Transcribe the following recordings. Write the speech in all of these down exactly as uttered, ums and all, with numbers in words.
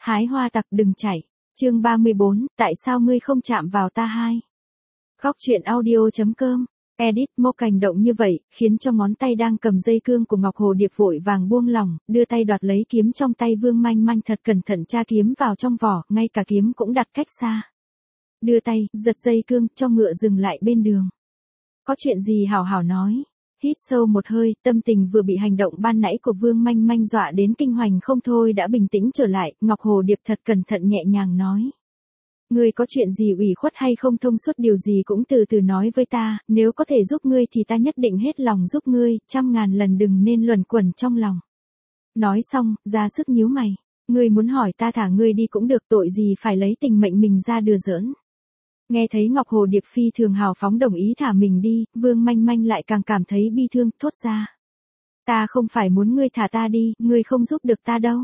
Hái hoa tặc đừng chạy. Chương ba mươi bốn, tại sao ngươi không chạm vào ta hai? Khóc chuyện audio chấm com. Edit, Mộc hành động như vậy, khiến cho ngón tay đang cầm dây cương của Ngọc Hồ Điệp vội vàng buông lỏng, đưa tay đoạt lấy kiếm trong tay Vương Manh Manh thật cẩn thận tra kiếm vào trong vỏ, ngay cả kiếm cũng đặt cách xa. Đưa tay, giật dây cương, cho ngựa dừng lại bên đường. Có chuyện gì hảo hảo nói. Hít sâu một hơi, tâm tình vừa bị hành động ban nãy của Vương Manh Manh dọa đến kinh hoàng không thôi đã bình tĩnh trở lại, Ngọc Hồ Điệp thật cẩn thận nhẹ nhàng nói. Ngươi có chuyện gì ủy khuất hay không thông suốt điều gì cũng từ từ nói với ta, nếu có thể giúp ngươi thì ta nhất định hết lòng giúp ngươi, trăm ngàn lần đừng nên luẩn quẩn trong lòng. Nói xong, ra sức nhíu mày, ngươi muốn hỏi ta thả ngươi đi cũng được, tội gì phải lấy tình mệnh mình ra đùa giỡn. Nghe thấy Ngọc Hồ Điệp phi thường hào phóng đồng ý thả mình đi, Vương Manh Manh lại càng cảm thấy bi thương, thốt ra. Ta không phải muốn ngươi thả ta đi, ngươi không giúp được ta đâu.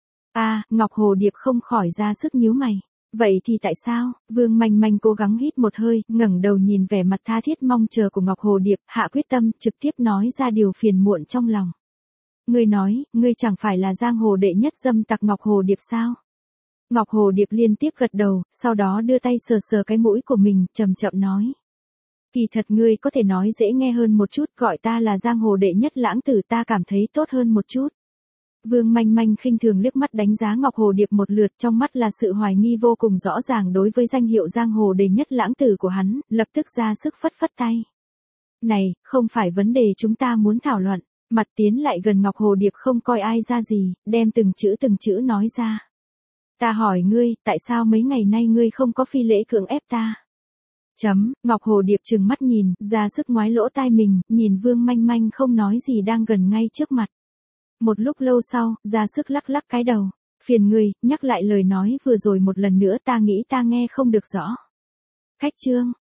À, Ngọc Hồ Điệp không khỏi ra sức nhíu mày. Vậy thì tại sao? Vương Manh Manh cố gắng hít một hơi, ngẩng đầu nhìn vẻ mặt tha thiết mong chờ của Ngọc Hồ Điệp, hạ quyết tâm, trực tiếp nói ra điều phiền muộn trong lòng. Ngươi nói, ngươi chẳng phải là giang hồ đệ nhất dâm tặc Ngọc Hồ Điệp sao? Ngọc Hồ Điệp liên tiếp gật đầu, sau đó đưa tay sờ sờ cái mũi của mình, chậm chậm nói. Kỳ thật ngươi có thể nói dễ nghe hơn một chút, gọi ta là giang hồ đệ nhất lãng tử ta cảm thấy tốt hơn một chút. Vương Manh Manh khinh thường liếc mắt đánh giá Ngọc Hồ Điệp một lượt, trong mắt là sự hoài nghi vô cùng rõ ràng đối với danh hiệu giang hồ đệ nhất lãng tử của hắn, lập tức ra sức phất phất tay. Này, không phải vấn đề chúng ta muốn thảo luận, mặt tiến lại gần Ngọc Hồ Điệp không coi ai ra gì, đem từng chữ từng chữ nói ra. Ta hỏi ngươi, tại sao mấy ngày nay ngươi không có phi lễ cưỡng ép ta? Chấm, Ngọc Hồ Điệp trừng mắt nhìn, ra sức ngoái lỗ tai mình, nhìn Vương Manh Manh không nói gì đang gần ngay trước mặt. Một lúc lâu sau, ra sức lắc lắc cái đầu. Phiền người, nhắc lại lời nói vừa rồi một lần nữa ta nghĩ ta nghe không được rõ. Khách chương,